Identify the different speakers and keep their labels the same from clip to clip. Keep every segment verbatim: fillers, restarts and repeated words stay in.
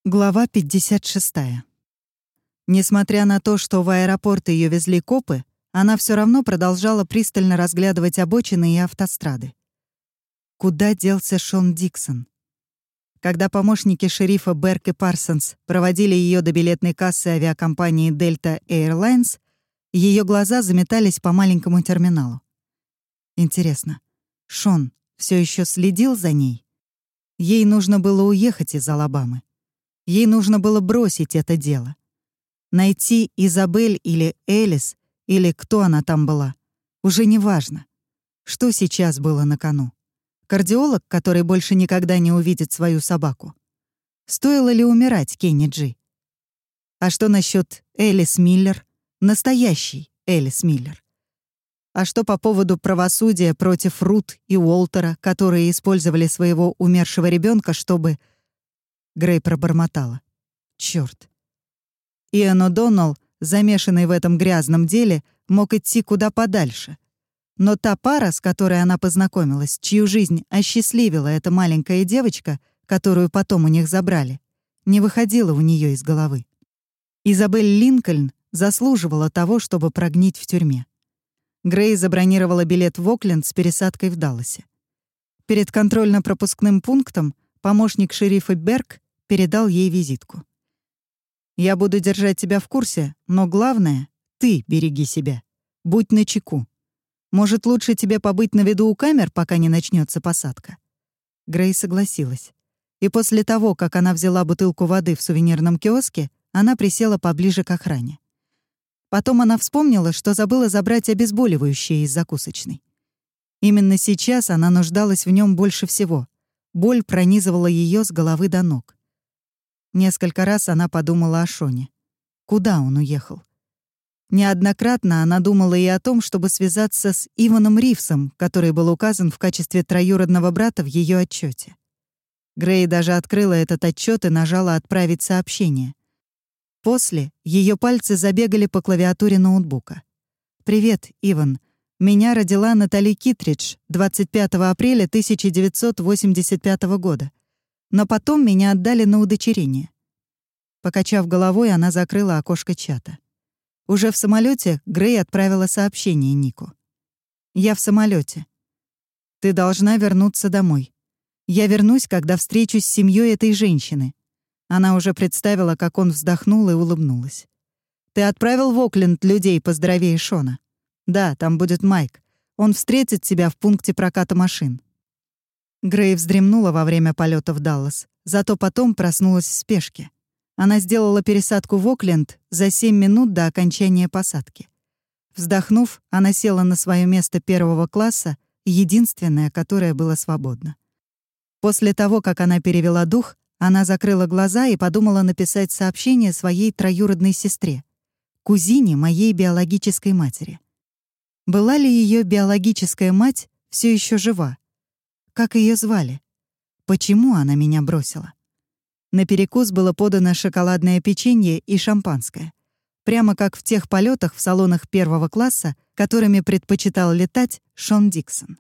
Speaker 1: Глава пятьдесят шесть. Несмотря на то, что в аэропорт ее везли копы, она все равно продолжала пристально разглядывать обочины и автострады. Куда делся Шон Диксон? Когда помощники шерифа Берк и Парсонс проводили ее до билетной кассы авиакомпании Delta Airlines, ее глаза заметались по маленькому терминалу. Интересно, Шон все еще следил за ней? Ей нужно было уехать из Алабамы. Ей нужно было бросить это дело. Найти Изабель или Элис, или кто она там была, уже не важно. Что сейчас было на кону? Кардиолог, который больше никогда не увидит свою собаку? Стоило ли умирать Кенни Джи? А что насчет Элис Миллер? Настоящий Элис Миллер. А что по поводу правосудия против Рут и Уолтера, которые использовали своего умершего ребенка, чтобы... Грей пробормотала. Чёрт. Иэн О'Доннелл, замешанный в этом грязном деле, мог идти куда подальше. Но та пара, с которой она познакомилась, чью жизнь осчастливила эта маленькая девочка, которую потом у них забрали, не выходила у нее из головы. Изабель Линкольн заслуживала того, чтобы прогнить в тюрьме. Грей забронировала билет в Окленд с пересадкой в Далласе. Перед контрольно-пропускным пунктом помощник шерифа Берк передал ей визитку. «Я буду держать тебя в курсе, но главное — ты береги себя. Будь начеку. Может, лучше тебе побыть на виду у камер, пока не начнется посадка?» Грей согласилась. И после того, как она взяла бутылку воды в сувенирном киоске, она присела поближе к охране. Потом она вспомнила, что забыла забрать обезболивающее из закусочной. Именно сейчас она нуждалась в нем больше всего. Боль пронизывала ее с головы до ног. Несколько раз она подумала о Шоне. Куда он уехал? Неоднократно она думала и о том, чтобы связаться с Иваном Ривсом, который был указан в качестве троюродного брата в ее отчете. Грей даже открыла этот отчет и нажала «Отправить сообщение». После ее пальцы забегали по клавиатуре ноутбука. «Привет, Иван. Меня родила Натали Китридж двадцать пятого апреля тысяча девятьсот восемьдесят пятого года. Но потом меня отдали на удочерение». Покачав головой, она закрыла окошко чата. Уже в самолете Грей отправила сообщение Нику. «Я в самолете. Ты должна вернуться домой. Я вернусь, когда встречусь с семьей этой женщины». Она уже представила, как он вздохнул и улыбнулась. «Ты отправил в Окленд людей поздоровее Шона?» «Да, там будет Майк. Он встретит тебя в пункте проката машин». Грей вздремнула во время полета в Даллас, зато потом проснулась в спешке. Она сделала пересадку в Окленд за семь минут до окончания посадки. Вздохнув, она села на свое место первого класса, единственное, которое было свободно. После того, как она перевела дух, она закрыла глаза и подумала написать сообщение своей троюродной сестре, кузине моей биологической матери. Была ли ее биологическая мать все еще жива? Как ее звали? Почему она меня бросила? На перекус было подано шоколадное печенье и шампанское. Прямо как в тех полетах в салонах первого класса, которыми предпочитал летать Шон Диксон.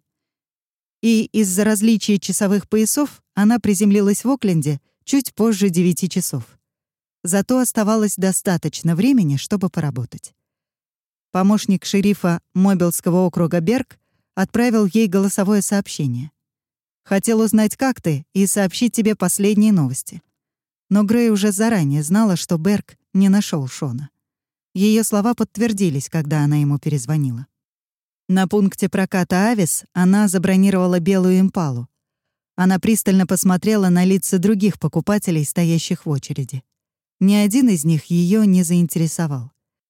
Speaker 1: И из-за различия часовых поясов она приземлилась в Окленде чуть позже девяти часов. Зато оставалось достаточно времени, чтобы поработать. Помощник шерифа Мобилского округа Берк отправил ей голосовое сообщение. «Хотел узнать, как ты, и сообщить тебе последние новости». Но Грей уже заранее знала, что Берк не нашел Шона. Ее слова подтвердились, когда она ему перезвонила. На пункте проката «Авис» она забронировала белую импалу. Она пристально посмотрела на лица других покупателей, стоящих в очереди. Ни один из них ее не заинтересовал.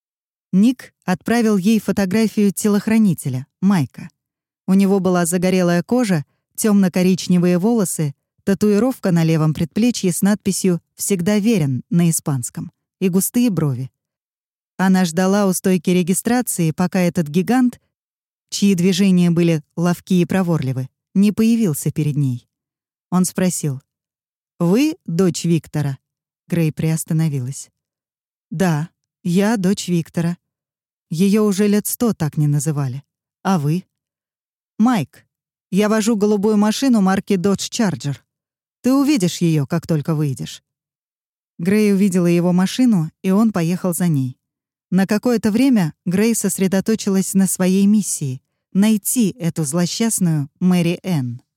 Speaker 1: Ник отправил ей фотографию телохранителя, Майка. У него была загорелая кожа, темно-коричневые волосы, татуировка на левом предплечье с надписью «Всегда верен» на испанском и густые брови. Она ждала у стойки регистрации, пока этот гигант, чьи движения были ловки и проворливы, не появился перед ней. Он спросил: «Вы дочь Виктора?» Грей приостановилась. «Да, я дочь Виктора. Ее уже лет сто так не называли. А вы?» «Майк. Я вожу голубую машину марки Dodge Charger. Ты увидишь ее, как только выйдешь». Грей увидела его машину, и он поехал за ней. На какое-то время Грей сосредоточилась на своей миссии — найти эту злосчастную Мэри Энн.